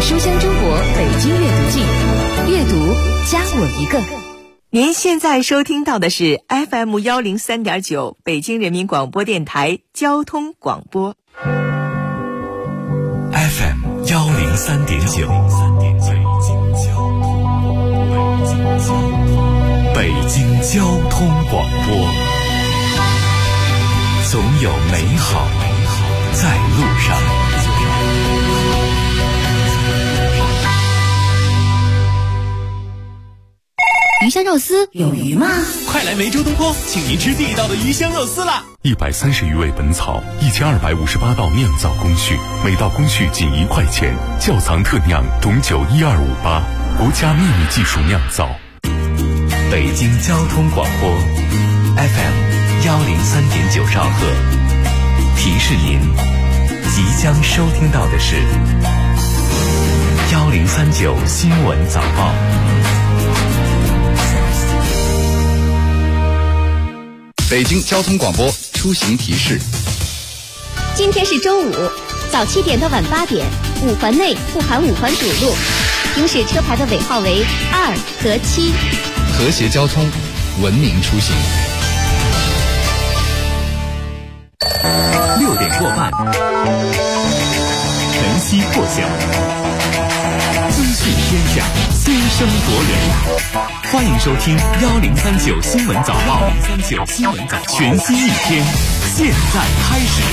书香中国北京阅读季，阅读加我一个。 您现在收听到的是 FM 103.9北京人民广播电台交通广播。 FM 103.9，北京交通广播，总有美好在路上。 鱼香肉丝有鱼吗？ 快来梅州东坡，请您吃地道的鱼香肉丝啦 ！130余味本草，1258道酿造工序，每道工序仅1块钱，窖藏特酿董酒12588，国家秘密技术酿造。北京交通广播 FM 103.9兆赫，提示您即将收听到的是1039新闻早报。 北京交通广播出行提示： 今天是周五，早7点到晚8点，5环内不含5环堵路，行驶车牌的尾号为2和7。 和谐交通，文明出行。 6点过半，晨曦破晓，资讯天下，先声夺人。欢迎收听1039新闻早报，1039新闻早报，全新一天，现在开始。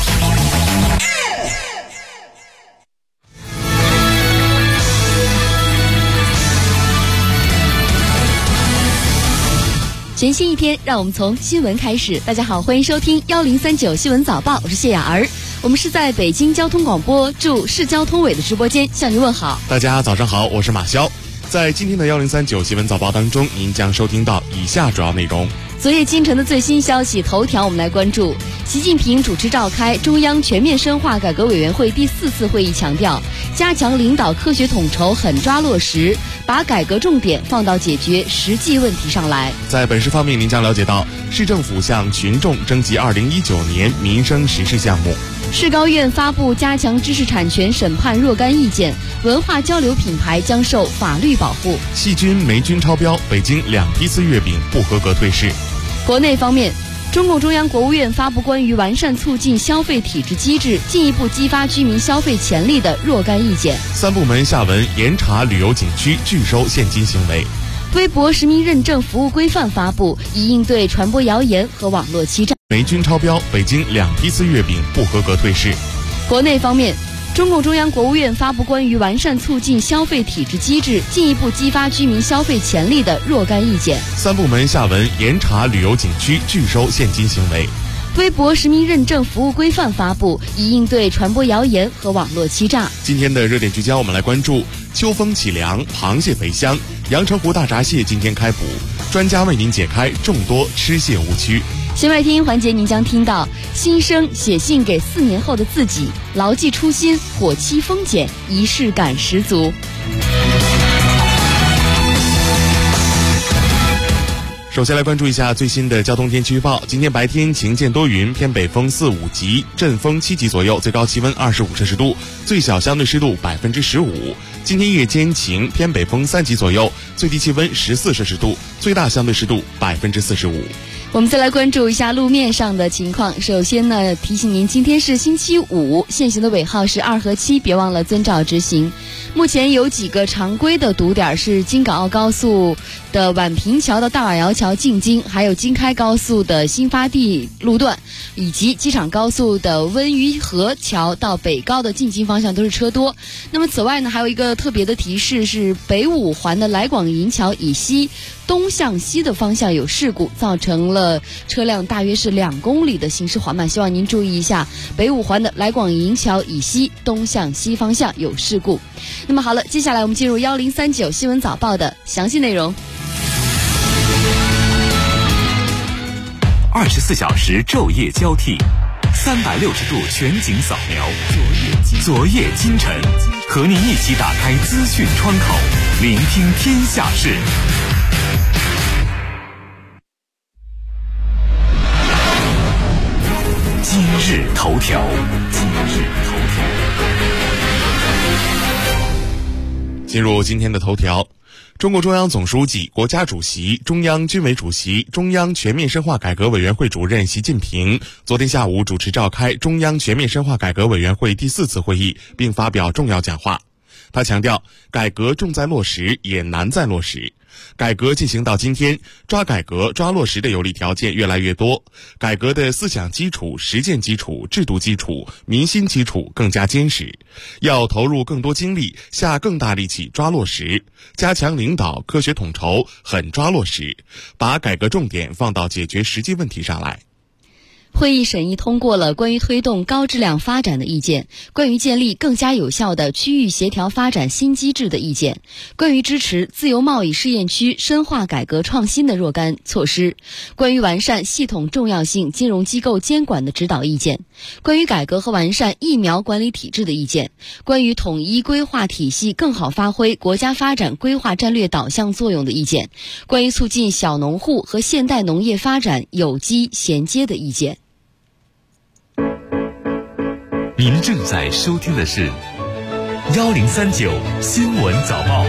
全新一天，让我们从新闻开始。大家好，欢迎收听1039新闻早报，我是谢雅儿。我们是在北京交通广播驻市交通委的直播间向您问好。 大家早上好，我是马潇。在今天的1039新闻早报当中，您将收听到以下主要内容。 昨夜今晨的最新消息头条，我们来关注习近平主持召开中央全面深化改革委员会第4次会议，强调加强领导科学统筹，狠抓落实，把改革重点放到解决实际问题上来。 在本市方面，您将了解到市政府向群众征集2019年民生实事项目。 市高院发布加强知识产权审判若干意见，文化交流品牌将受法律保护。 细菌、霉菌超标，北京2批次月饼不合格退市。 国内方面，中共中央、国务院发布关于完善促进消费体制机制，进一步激发居民消费潜力的若干意见。 3部门下文严查旅游景区拒收现金行为。 微博实名认证服务规范发布，以应对传播谣言和网络欺诈。 霉菌超标，北京2批次月饼不合格退市。 国内方面，中共中央、国务院发布关于完善促进消费体制机制，进一步激发居民消费潜力的若干意见。 3部门下文严查旅游景区拒收现金行为。 微博实名认证服务规范发布，以应对传播谣言和网络欺诈。 今天的热点聚焦，我们来关注秋风起凉，螃蟹肥香，阳澄湖大闸蟹今天开捕，专家为您解开众多吃蟹误区。 弦外听环节，您将听到新生写信给4年后的自己，牢记初心，火期风减，仪式感十足。 首先来关注一下最新的交通天气预报。今天白天晴见多云，偏北风4、5级，阵风7级左右，最高气温25摄氏度，最小相对湿度15%。今天夜间晴，偏北风3级左右，最低气温14摄氏度，最大相对湿度45%。 我们再来关注一下路面上的情况。首先呢，提醒您，今天是星期五，限行的尾号是2和7，别忘了遵照执行。目前有几个常规的堵点是京港澳高速的宛平桥到大瓦窑桥进京，还有京开高速的新发地路段，以及机场高速的温榆河桥到北高的进京方向都是车多。那么此外呢，还有一个特别的提示是北5环的来广营桥以西东向西的方向有事故，造成了车辆大约是2公里的行驶缓慢，希望您注意一下北5环的来广营桥以西东向西方向有事故。那么好了，接下来我们进入1039新闻早报的详细内容。 24小时昼夜交替，360度全景扫描，昨夜今晨，和您一起打开资讯窗口，聆听天下事。今日头条。 进入今天的头条，中共中央总书记、国家主席、中央军委主席、中央全面深化改革委员会主任习近平昨天下午主持召开中央全面深化改革委员会第4次会议，并发表重要讲话。他强调，改革重在落实，也难在落实。改革进行到今天，抓改革、抓落实的有利条件越来越多，改革的思想基础、实践基础、制度基础、民心基础更加坚实，要投入更多精力，下更大力气抓落实，加强领导、科学统筹，狠抓落实，把改革重点放到解决实际问题上来。 会议审议通过了关于推动高质量发展的意见，关于建立更加有效的区域协调发展新机制的意见，关于支持自由贸易试验区深化改革创新的若干措施，关于完善系统重要性金融机构监管的指导意见，关于改革和完善疫苗管理体制的意见，关于统一规划体系更好发挥国家发展规划战略导向作用的意见，关于促进小农户和现代农业发展有机衔接的意见。 您正在收听的是1039新闻早报。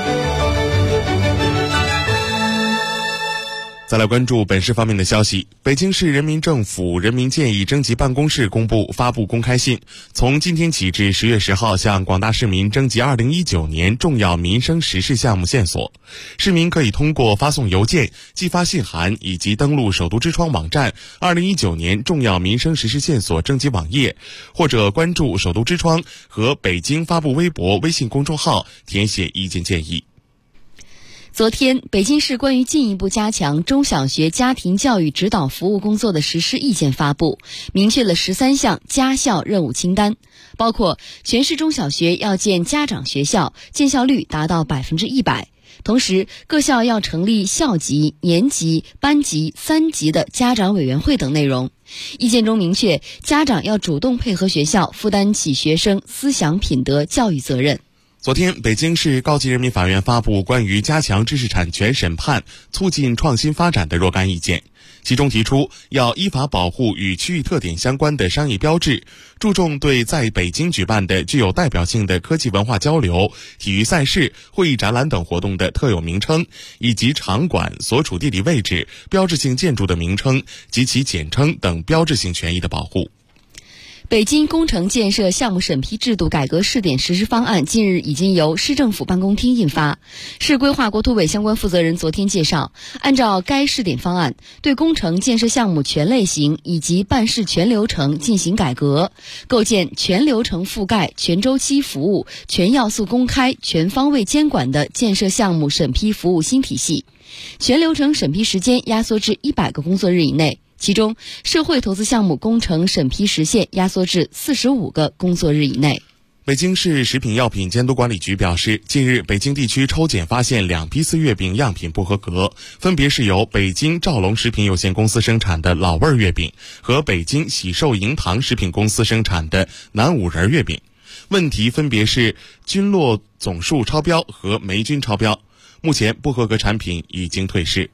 再来关注本市方面的消息。北京市人民政府人民建议征集办公室发布公开信，从今天起至10月10号向广大市民征集2019年重要民生实事项目线索。市民可以通过发送邮件、寄发信函以及登录首都之窗网站2019年重要民生实事线索征集网页，或者关注首都之窗和北京发布微博、微信公众号填写意见建议。 昨天，北京市关于进一步加强中小学家庭教育指导服务工作的实施意见发布，明确了13项家校任务清单，包括全市中小学要建家长学校，建校率达到100%，同时各校要成立校级、年级、班级3级的家长委员会等内容。意见中明确，家长要主动配合学校，负担起学生思想品德教育责任。 昨天，北京市高级人民法院发布关于加强知识产权审判、促进创新发展的若干意见，其中提出要依法保护与区域特点相关的商业标志，注重对在北京举办的具有代表性的科技文化交流、体育赛事、会议展览等活动的特有名称，以及场馆、所处地理位置、标志性建筑的名称及其简称等标志性权益的保护。 北京工程建设项目审批制度改革试点实施方案近日已经由市政府办公厅印发。市规划国土委相关负责人昨天介绍，按照该试点方案，对工程建设项目全类型以及办事全流程进行改革，构建全流程覆盖、全周期服务、全要素公开、全方位监管的建设项目审批服务新体系。全流程审批时间压缩至100个工作日以内，其中社会投资项目工程审批时限压缩至45个工作日以内。 北京市食品药品监督管理局表示，近日北京地区抽检发现2批次月饼样品不合格，分别是由北京兆龙食品有限公司生产的老味儿月饼和北京喜寿银堂食品公司生产的南五仁月饼，问题分别是菌落总数超标和霉菌超标，目前不合格产品已经退市。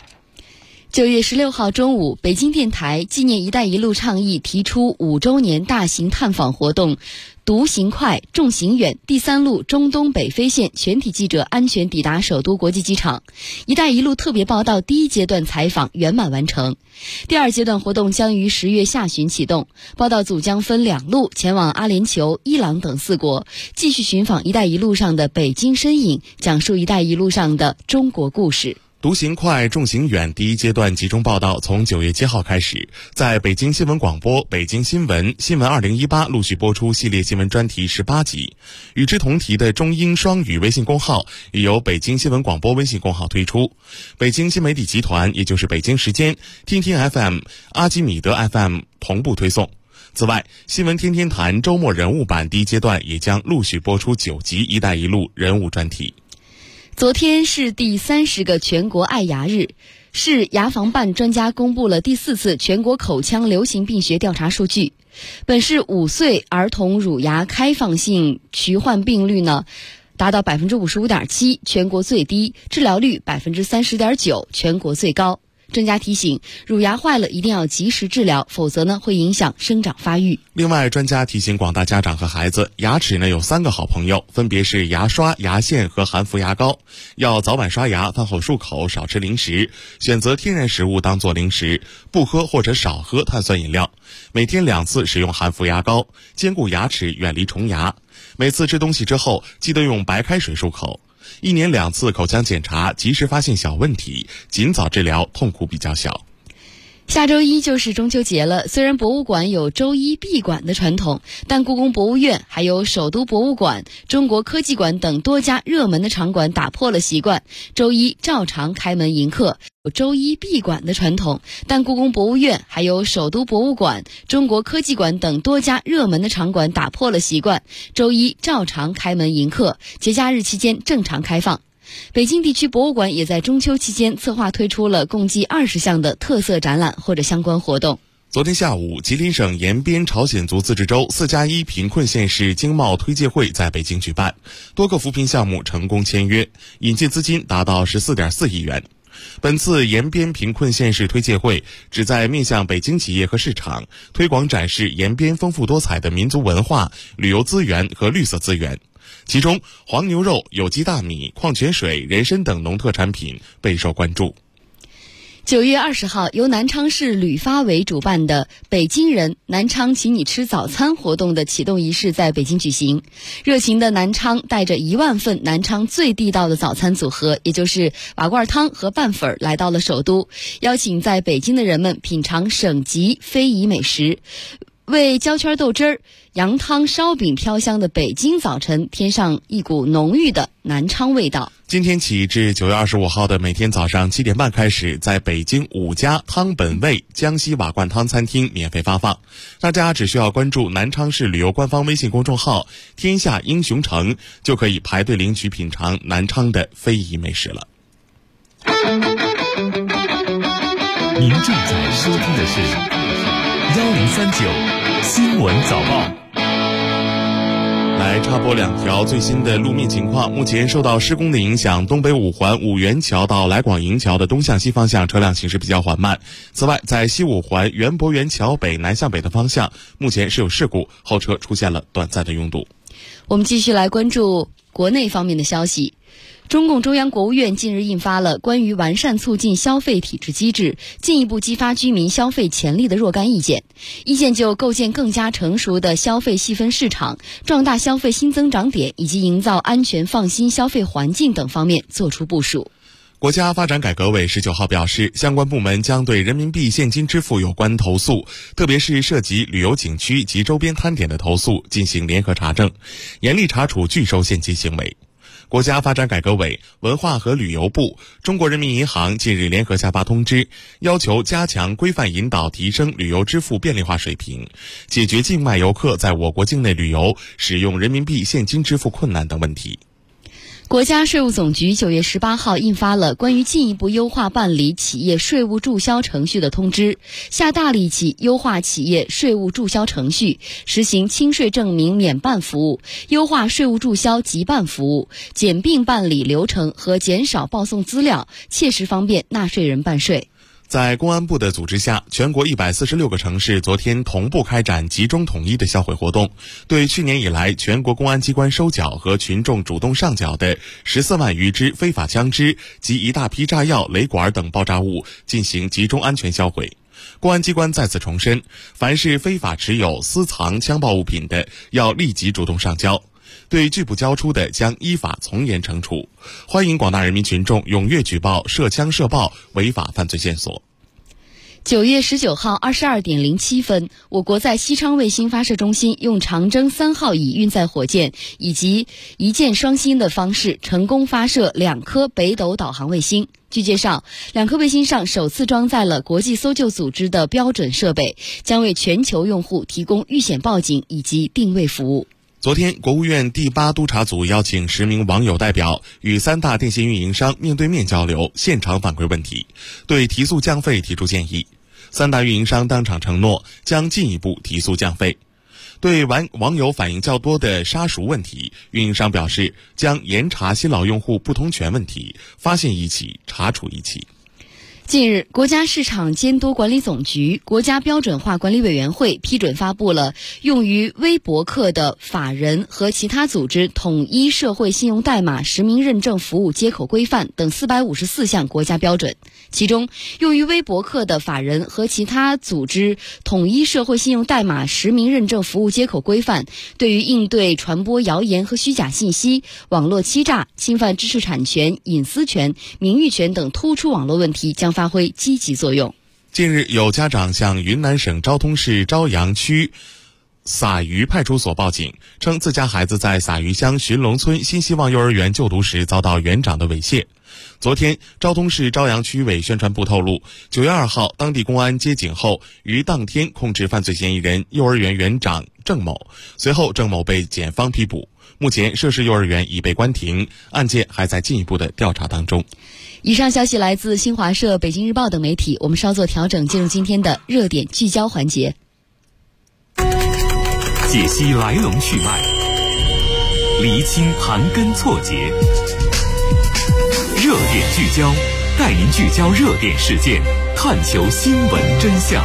9月16号中午，北京电台纪念“一带一路”倡议提出5周年大型探访活动“独行快，重行远”第3路中东北非线全体记者安全抵达首都国际机场。“一带一路”特别报道第1阶段采访圆满完成。第2阶段活动将于10月下旬启动，报道组将分2路前往阿联酋、伊朗等4国，继续寻访“一带一路”上的北京身影，讲述“一带一路”上的中国故事。 独行快，重行远第1阶段集中报道从9月7号开始，在北京新闻广播、北京新闻、新闻2018陆续播出系列新闻专题18集。与之同题的中英双语微信公号也由北京新闻广播微信公号推出。北京新媒体集团，也就是北京时间、听听 FM、阿基米德 FM 同步推送。此外，新闻天天谈周末人物版第1阶段也将陆续播出9集一带一路人物专题。 昨天是第30个全国爱牙日，市牙防办专家公布了第4次全国口腔流行病学调查数据。本市5岁儿童乳牙开放性龋患病率呢达到 55.7%， 全国最低；治疗率 30.9%， 全国最高。 专家提醒，乳牙坏了一定要及时治疗，否则呢会影响生长发育。 另外，专家提醒广大家长和孩子，牙齿呢有3个好朋友，分别是牙刷、牙线和含氟牙膏。要早晚刷牙，饭后漱口，少吃零食，选择天然食物当做零食，不喝或者少喝碳酸饮料。每天2次使用含氟牙膏，兼顾牙齿远离虫牙。每次吃东西之后，记得用白开水漱口。1年2次口腔检查，及时发现小问题，尽早治疗，痛苦比较小。 下周一就是中秋节了，虽然博物馆有周一闭馆的传统，但故宫博物院还有首都博物馆、中国科技馆等多家热门的场馆打破了习惯，周一照常开门迎客。有周一闭馆的传统，但故宫博物院还有首都博物馆、中国科技馆等多家热门的场馆打破了习惯，周一照常开门迎客，节假日期间正常开放。北京地区博物馆也在中秋期间策划推出了共计20项的特色展览或者相关活动。 昨天下午，吉林省延边朝鲜族自治州4+1贫困县市经贸推介会在北京举办，多个扶贫项目成功签约，引进资金达到14.4亿元。本次延边贫困县市推介会旨在面向北京企业和市场，推广展示延边丰富多彩的民族文化、旅游资源和绿色资源。其中，黄牛肉、有机大米、矿泉水、人参等农特产品备受关注。 9月20号，由南昌市旅发委主办的北京人南昌请你吃早餐活动的启动仪式在北京举行。热情的南昌带着1万份南昌最地道的早餐组合，也就是瓦罐汤和拌粉来到了首都，邀请在北京的人们品尝省级非遗美食，为焦圈豆汁儿、羊汤、烧饼飘香的北京早晨添上一股浓郁的南昌味道。 今天起至9月25号的每天早上7点半开始，在北京5家汤本味江西瓦罐汤餐厅免费发放。大家只需要关注南昌市旅游官方微信公众号“天下英雄城”，就可以排队领取品尝南昌的非遗美食了。 您正在收听的是1039新闻早报。 来插播2条最新的路面情况。目前受到施工的影响，东北5环五元桥到来广营桥的东向西方向车辆行驶比较缓慢。此外，在西5环园博园桥北南向北的方向，目前是有事故，后车出现了短暂的拥堵。 我们继续来关注国内方面的消息。中共中央国务院近日印发了关于完善促进消费体制机制，进一步激发居民消费潜力的若干意见。意见就构建更加成熟的消费细分市场、壮大消费新增长点以及营造安全放心消费环境等方面作出部署。 国家发展改革委19号表示，相关部门将对人民币现金支付有关投诉，特别是涉及旅游景区及周边摊点的投诉进行联合查证，严厉查处拒收现金行为。国家发展改革委、文化和旅游部、中国人民银行近日联合下发通知，要求加强规范引导提升旅游支付便利化水平，解决境外游客在我国境内旅游使用人民币现金支付困难等问题。 国家税务总局9月18号印发了关于进一步优化办理企业税务注销程序的通知，下大力气优化企业税务注销程序，实行清税证明免办服务，优化税务注销即办服务，简并办理流程和减少报送资料，切实方便纳税人办税。 在公安部的组织下，全国146个城市昨天同步开展集中统一的销毁活动，对去年以来全国公安机关收缴和群众主动上缴的14万余支非法枪支及一大批炸药、雷管等爆炸物进行集中安全销毁。公安机关再次重申，凡是非法持有、私藏枪爆物品的，要立即主动上交。对拒不交出的将依法从严惩处。欢迎广大人民群众踊跃举报涉枪涉爆违法犯罪线索。 9月19号22点07分，我国在西昌卫星发射中心用长征3号乙运载火箭以及一箭双星的方式成功发射2颗北斗导航卫星。据介绍，2颗卫星上首次装载了国际搜救组织的标准设备，将为全球用户提供遇险报警以及定位服务。 昨天，国务院第8督查组邀请10名网友代表与3大电信运营商面对面交流，现场反馈问题，对提速降费提出建议。3大运营商当场承诺将进一步提速降费。对网友反映较多的杀熟问题，运营商表示将严查新老用户不通权问题，发现一起查处一起。 近日，国家市场监督管理总局、国家标准化管理委员会批准发布了用于微博客的法人和其他组织统一社会信用代码实名认证服务接口规范等454项国家标准。其中，用于微博客的法人和其他组织统一社会信用代码实名认证服务接口规范，对于应对传播谣言和虚假信息、网络欺诈、侵犯知识产权、隐私权、名誉权等突出网络问题将发挥积极作用。 近日，有家长向云南省昭通市昭阳区撒鱼派出所报警，称自家孩子在撒鱼乡寻龙村新希望幼儿园就读时遭到园长的猥亵。昨天，昭通市昭阳区委宣传部透露，9月2号，当地公安接警后，于当天控制犯罪嫌疑人幼儿园园长郑某，随后郑某被检方批捕。目前，涉事幼儿园已被关停，案件还在进一步的调查当中。 以上消息来自新华社、北京日报等媒体。我们稍作调整，进入今天的热点聚焦环节， 解析来龙去脉，厘清盘根错节。热点聚焦，带您聚焦热点事件，探求新闻真相。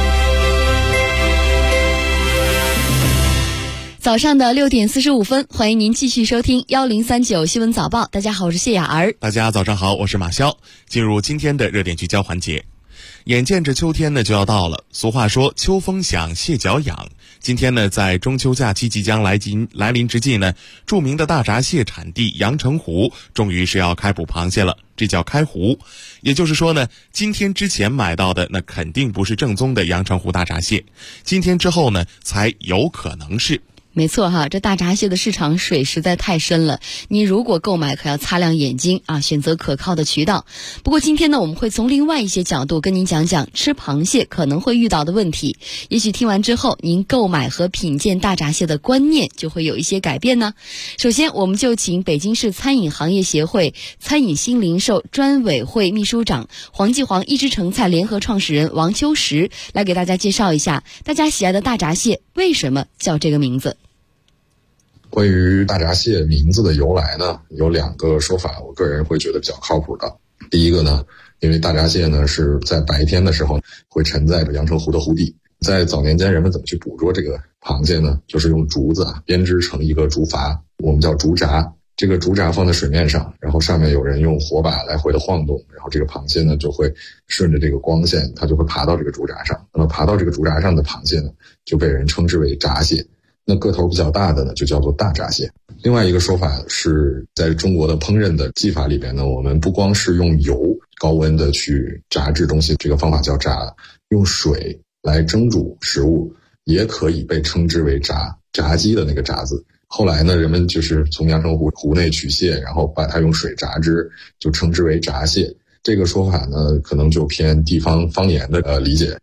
早上的6点45分，欢迎您继续收听1039新闻早报。大家好，我是谢雅儿。 大家早上好，我是马潇。进入今天的热点聚焦环节。眼见着秋天呢就要到了，俗话说秋风响，蟹脚痒。今天呢，在中秋假期即将来临之际呢，著名的大闸蟹产地阳澄湖终于是要开捕螃蟹了，这叫开湖。也就是说呢，今天之前买到的那肯定不是正宗的阳澄湖大闸蟹，今天之后呢才有可能是。 没错哈，这大闸蟹的市场水实在太深了，你如果购买可要擦亮眼睛啊，选择可靠的渠道。不过今天呢，我们会从另外一些角度跟您讲讲吃螃蟹可能会遇到的问题，也许听完之后您购买和品鉴大闸蟹的观念就会有一些改变呢。首先我们就请北京市餐饮行业协会餐饮新零售专委会秘书长、黄记煌一枝成菜联合创始人王秋实来给大家介绍一下大家喜爱的大闸蟹为什么叫这个名字。 关于大闸蟹名字的由来呢，有2个说法，我个人会觉得比较靠谱的。第一个呢，因为大闸蟹呢是在白天的时候会沉在阳澄湖的湖底，在早年间人们怎么去捕捉这个螃蟹呢？就是用竹子编织成一个竹筏，我们叫竹闸。这个竹闸放在水面上，然后上面有人用火把来回的晃动，然后这个螃蟹呢就会顺着这个光线，它就会爬到这个竹闸上。那么爬到这个竹闸上的螃蟹呢，就被人称之为闸蟹。那个头比较大的呢，就叫做大闸蟹。另外一个说法是，在中国的烹饪的技法里边呢，我们不光是用油高温的去炸制东西，这个方法叫炸，用水来蒸煮食物也可以被称之为炸，炸鸡的那个炸字。后来呢，人们就是从阳澄湖内取蟹，然后把它用水炸汁，就称之为闸蟹。这个说法呢，可能就偏地方方言的理解。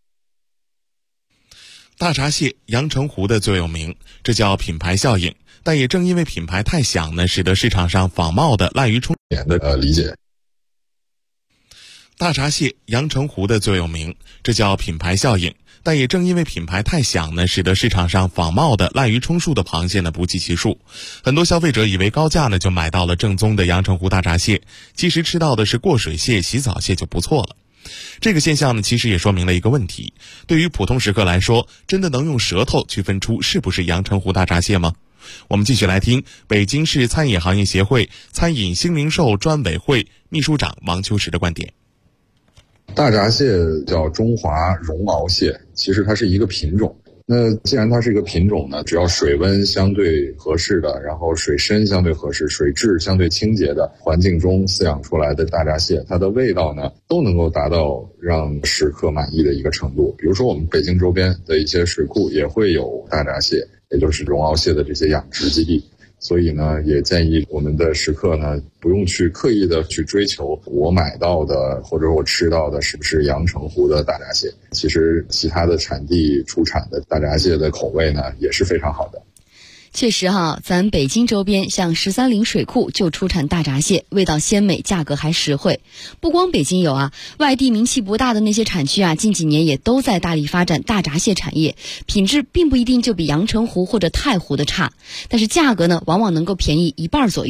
大闸蟹阳澄湖的最有名，这叫品牌效应，但也正因为品牌太响呢，使得市场上仿冒的滥竽充数的理解。大闸蟹阳澄湖的最有名，这叫品牌效应，但也正因为品牌太响呢，使得市场上仿冒的滥竽充数的螃蟹呢不计其数。很多消费者以为高价呢就买到了正宗的阳澄湖大闸蟹，其实吃到的是过水蟹、洗澡蟹就不错了。这个现象呢，其实也说明了一个问题：对于普通食客来说，真的能用舌头区分出是不是阳澄湖大闸蟹吗？我们继续来听北京市餐饮行业协会餐饮新零售专委会秘书长王秋实的观点。 大闸蟹叫中华绒螯蟹，其实它是一个品种。那既然它是一个品种呢，只要水温相对合适的，然后水深相对合适，水质相对清洁的环境中饲养出来的大闸蟹，它的味道呢都能够达到让食客满意的一个程度。比如说我们北京周边的一些水库也会有大闸蟹，也就是绒螯蟹的这些养殖基地。所以呢，也建议我们的食客呢，不用去刻意的去追求我买到的或者我吃到的是不是阳澄湖的大闸蟹。其实其他的产地出产的大闸蟹的口味呢，也是非常好的。 确实哈，咱北京周边像13陵水库就出产大闸蟹，味道鲜美，价格还实惠。不光北京有啊，外地名气不大的那些产区啊，近几年也都在大力发展大闸蟹产业，品质并不一定就比阳澄湖或者太湖的差，但是价格呢，往往能够便宜1半左右。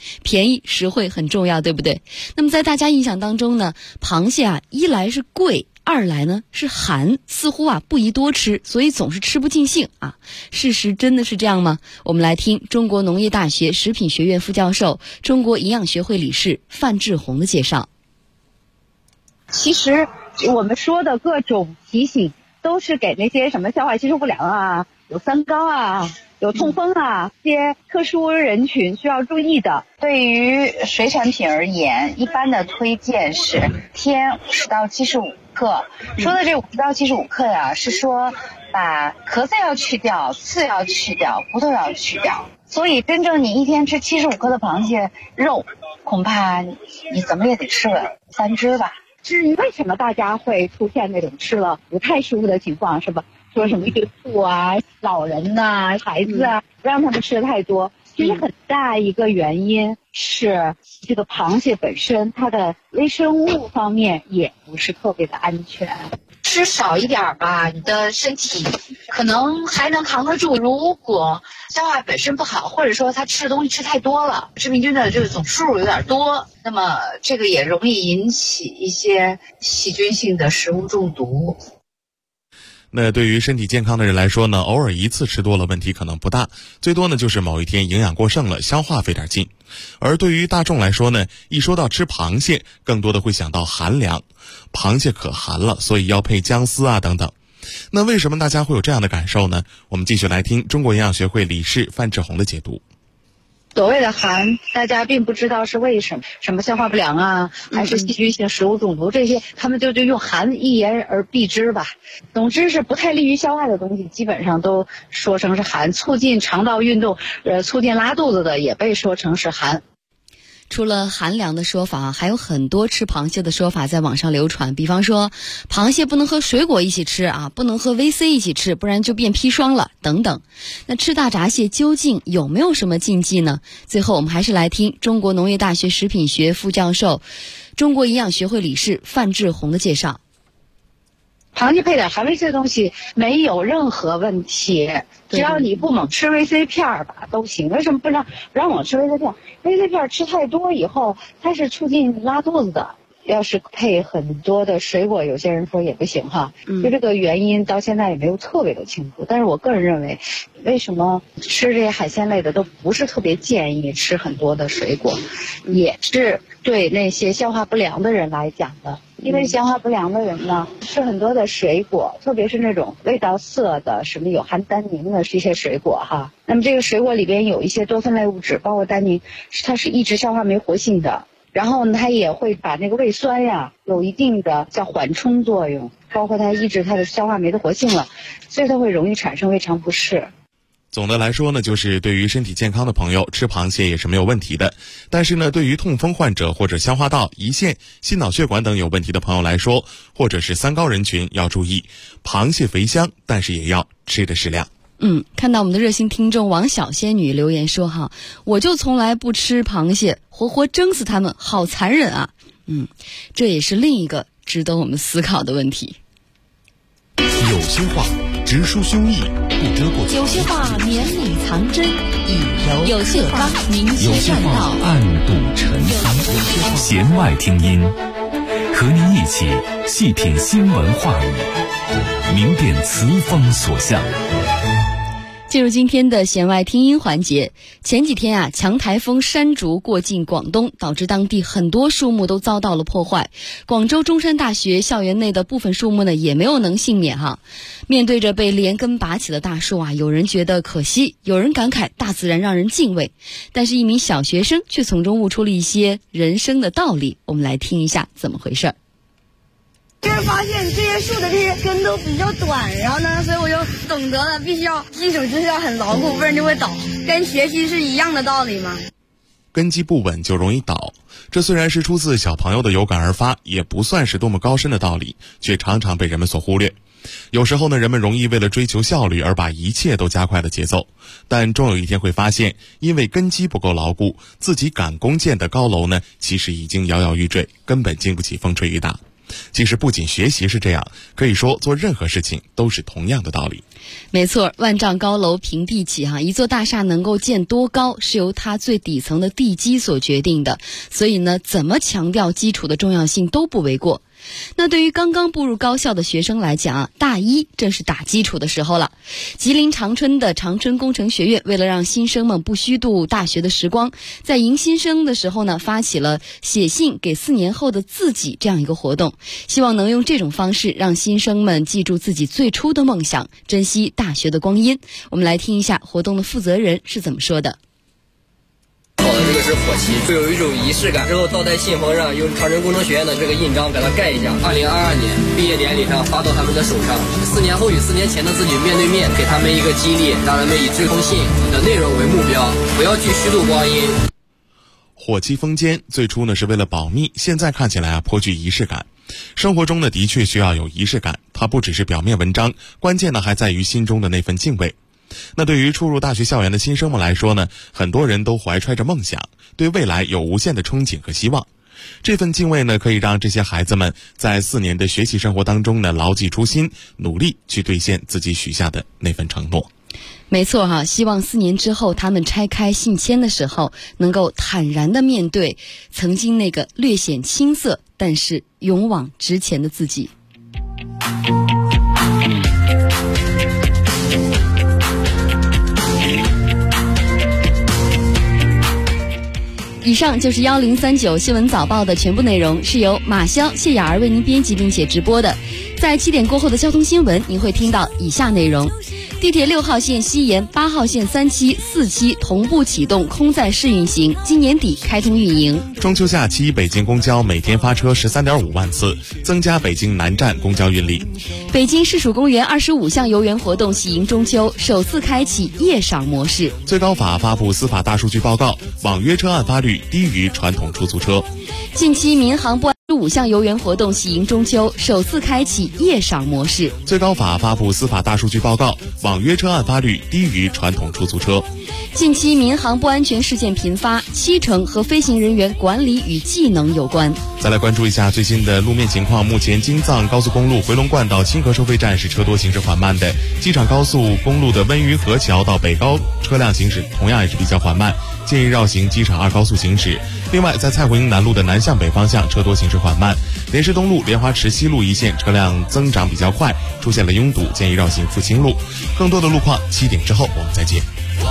便宜实惠很重要，对不对？那么在大家印象当中呢，螃蟹啊，一来是贵，二来呢是寒，似乎啊不宜多吃，所以总是吃不尽兴啊。事实真的是这样吗？我们来听中国农业大学食品学院副教授、中国营养学会理事范志红的介绍。 其实我们说的各种提醒都是给那些什么消化吸收不良啊、有三高啊、有痛风啊这些特殊人群需要注意的。 对于水产品而言，一般的推荐是天50到75克。说的这50到75克呀，是说把壳子要去掉，刺要去掉，骨头要去掉。所以真正你一天吃75克的螃蟹肉，恐怕你怎么也得吃个3只吧。 至于为什么大家会出现那种吃了不太舒服的情况，是吧？说什么孕妇啊、老人呐、孩子啊，不让他们吃的太多。其实很大一个原因是这个螃蟹本身它的微生物方面也不是特别的安全。 吃少一点吧，你的身体可能还能扛得住。如果消化本身不好，或者说他吃的东西吃太多了，致命菌的这个总数有点多，那么这个也容易引起一些细菌性的食物中毒。 那对于身体健康的人来说呢，偶尔一次吃多了问题可能不大，最多呢就是某一天营养过剩了，消化费点劲。而对于大众来说呢，一说到吃螃蟹，更多的会想到寒凉，螃蟹可寒了，所以要配姜丝啊等等。那为什么大家会有这样的感受呢？我们继续来听中国营养学会理事范志红的解读。 所谓的寒，大家并不知道是为什么，什么消化不良啊，还是细菌性食物中毒，这些他们就用寒一言而蔽之吧。总之是不太利于消化的东西，基本上都说成是寒。促进肠道运动，促进拉肚子的也被说成是寒。 除了寒凉的说法，还有很多吃螃蟹的说法在网上流传。比方说，螃蟹不能和水果一起吃啊，不能和 VC 一起吃，不然就变砒霜了等等。那吃大闸蟹究竟有没有什么禁忌呢？最后我们还是来听中国农业大学食品学副教授、中国营养学会理事范志红的介绍。 螃蟹配点含 VC 的东西没有任何问题，只要你不猛吃 VC 片吧都行。为什么不让猛吃 VC 片？VC 片吃太多以后，它是促进拉肚子的。要是配很多的水果，有些人说也不行哈。就这个原因到现在也没有特别的清楚。但是我个人认为，为什么吃这些海鲜类的都不是特别建议吃很多的水果，也是对那些消化不良的人来讲的。因为消化不良的人呢，吃很多的水果，特别是那种味道涩的，什么有含单宁的这些水果哈。那么这个水果里边有一些多酚类物质，包括单宁，它是抑制消化酶活性的。然后呢，它也会把那个胃酸呀有一定的叫缓冲作用，包括它抑制它的消化酶的活性了，所以它会容易产生胃肠不适。 总的来说呢，就是对于身体健康的朋友吃螃蟹也是没有问题的。但是呢，对于痛风患者或者消化道、胰腺、心脑血管等有问题的朋友来说，或者是三高人群要注意，螃蟹肥香，但是也要吃得适量。 看到我们的热心听众王小仙女留言说哈，我就从来不吃螃蟹，活活蒸死他们，好残忍啊！这也是另一个值得我们思考的问题。 有些话直抒胸臆，不遮过； 有些话绵里藏针，以柔有些话明有些确善道， 话暗度陈仓。弦外听音，和您一起细品新闻话语，明辨词风所向。 进入今天的弦外听音环节。前几天强台风山竹过境广东，导致当地很多树木都遭到了破坏。广州中山大学校园内的部分树木呢，也没有能幸免哈。面对着被连根拔起的大树有人觉得可惜，有人感慨大自然让人敬畏。但是一名小学生却从中悟出了一些人生的道理，我们来听一下怎么回事。 就是发现这些树的这些根都比较短，然后呢，所以我就懂得了必须要基础知识要很牢固，不然就会倒，跟学习是一样的道理嘛。 根基不稳就容易倒，这虽然是出自小朋友的有感而发，也不算是多么高深的道理，却常常被人们所忽略。有时候呢，人们容易为了追求效率而把一切都加快了节奏，但终有一天会发现，因为根基不够牢固，自己赶弓建的高楼呢，其实已经摇摇欲坠，根本经不起风吹雨打。 其实不仅学习是这样，可以说做任何事情都是同样的道理。 没错，万丈高楼平地起哈，一座大厦能够建多高，是由它最底层的地基所决定的。所以呢，怎么强调基础的重要性都不为过。那对于刚刚步入高校的学生来讲啊，大一正是打基础的时候了。吉林长春的长春工程学院为了让新生们不虚度大学的时光，在迎新生的时候呢，发起了写信给4年后的自己这样一个活动，希望能用这种方式让新生们记住自己最初的梦想，珍惜大学的光阴。我们来听一下活动的负责人是怎么说的。 报的这个是火旗，会有一种仪式感。之后倒在信封上，用长春工程学院的这个印章给它盖一下。2022年毕业典礼上发到他们的手上。4年后与4年前的自己面对面，给他们一个激励，让他们以这封信的内容为目标，不要去虚度光阴。 火旗封缄最初呢是为了保密，现在看起来颇具仪式感。生活中呢的确需要有仪式感，它不只是表面文章，关键呢还在于心中的那份敬畏。那对于初入大学校园的新生们来说呢，很多人都怀揣着梦想，对未来有无限的憧憬和希望。这份敬畏呢，可以让这些孩子们在4年的学习生活当中呢，牢记初心，努力去兑现自己许下的那份承诺。 没错哈，希望4年之后他们拆开信签的时候，能够坦然地面对曾经那个略显青涩但是勇往直前的自己。以上就是1039新闻早报的全部内容，是由马潇、谢雅儿为您编辑并且直播的。在7点过后的交通新闻，您会听到以下内容：地铁6号线西延、8号线3期、4期同步启动空载试运行，今年底开通运营。 中秋假期，北京公交每天发车13.5万次，增加北京南站公交运力。 北京市属公园25项游园活动喜迎中秋，首次开启夜赏模式。 最高法发布司法大数据报告，网约车案发率低于传统出租车。 近期民航不25项游园活动喜迎中秋，首次开启夜赏模式。 最高法发布司法大数据报告，网约车案发率低于传统出租车。 近期民航不安全事件频发，70%和飞行人员管理与技能有关。 再来关注一下最新的路面情况。目前京藏高速公路回龙观到清河收费站是车多行驶缓慢的，机场高速公路的温榆河桥到北高车辆行驶同样也是比较缓慢，建议绕行机场2高速行驶。另外在蔡胡营南路的南向北方向车多行驶缓慢，莲石东路莲花池西路一线车辆增长比较快，出现了拥堵，建议绕行复兴路。更多的路况7点之后我们再见。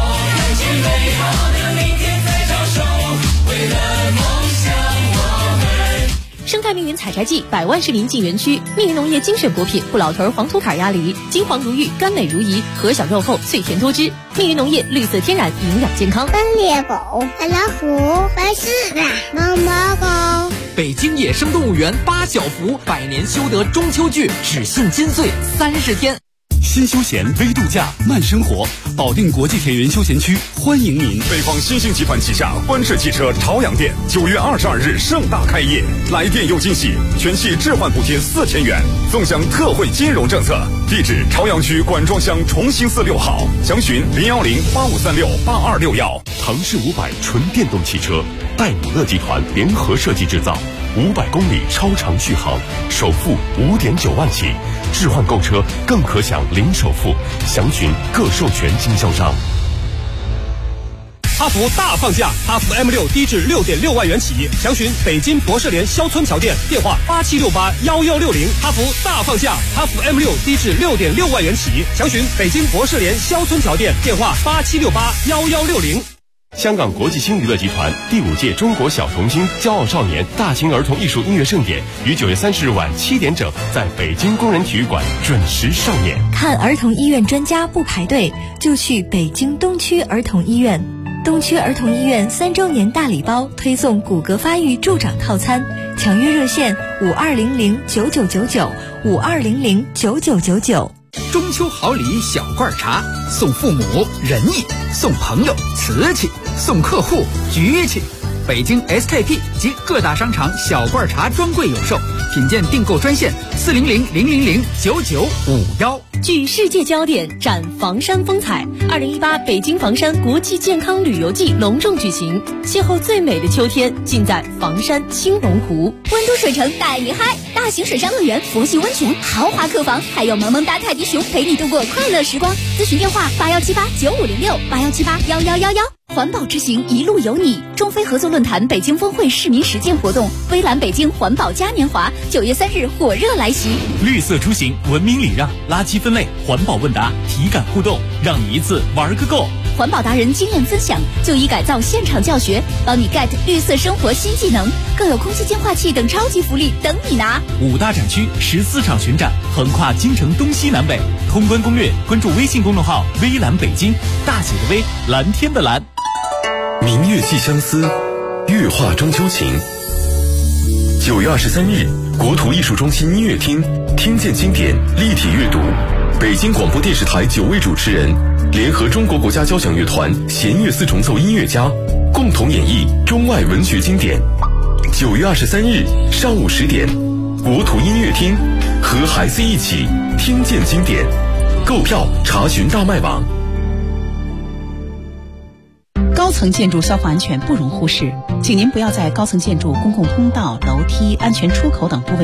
生态命运采摘季，100万市民进园区，命运农业精选果品不老头黄土坎鸭梨，金黄如玉，甘美如饴，核小肉厚，脆甜多汁。命运农业绿色天然，营养健康。 猎狗、白老虎、白狮子、毛毛狗。 北京野生动物园8小福，100年修得中秋剧，只限金穗30天。 新休闲微度假慢生活，保定国际田园休闲区欢迎您。 北方新兴集团旗下观世汽车朝阳店9月22日盛大开业，来电有惊喜，全系置换补贴4000元，纵享特惠金融政策。地址朝阳区管庄乡重兴寺6号，详询01085368261。 唐氏500纯电动汽车，戴姆勒集团联合设计制造，500公里超长续航，首付5.9万起，置换购车更可享零首付，详询各授权经销商。 哈弗大放价，哈弗 M6低至6.6万元起，详询北京博士联肖村桥店，电话87681160。哈弗大放价，哈弗 M6低至6.6万元起，详询北京博士联肖村桥店，电话87681160。 香港国际星娱乐集团第5届中国小童星骄傲少年大型儿童艺术音乐盛典于9月30日晚7点整在北京工人体育馆准时上演。 看儿童医院专家不排队，就去北京东区儿童医院。东区儿童医院3周年大礼包推送骨骼发育助长套餐，抢约热线52009999，52009999。 中秋好礼小罐茶，送父母仁义，送朋友瓷器，送客户局气。北京 SKP 及各大商场小罐茶专柜有售， 品鉴订购专线400-000-9951。 聚世界焦点，展房山风采。2018北京房山国际健康旅游季隆重举行，邂逅最美的秋天，尽在房山青龙湖。 温都水城带你嗨，大型水上乐园、佛系温泉、豪华客房，还有萌萌哒泰迪熊陪你度过快乐时光。咨询电话81789506，81781111。环保之行，一路有你。中非合作论坛北京峰会市民实践活动，微蓝北京环保嘉年华，9月3日火热来袭。 绿色出行，文明礼让，垃圾分类，环保问答，体感互动，让你一次玩个够。 环保达人经验分享，就医改造现场教学，帮你 get 绿色生活新技能，更有空气净化器等超级福利等你拿。 5大展区，14场巡展，横跨京城东西南北。通关攻略，关注微信公众号微蓝北京，大写的微，蓝天的蓝。 明月寄相思，月画中秋情。9月23日，国土艺术中心音乐厅听见经典立体阅读，北京广播电视台9位主持人联合中国国家交响乐团弦乐四重奏音乐家，共同演绎中外文学经典。9月23日上午10点，国土音乐厅和孩子一起听见经典。购票查询大麦网。 高层建筑消防安全不容忽视，请您不要在高层建筑公共通道、楼梯、安全出口等部位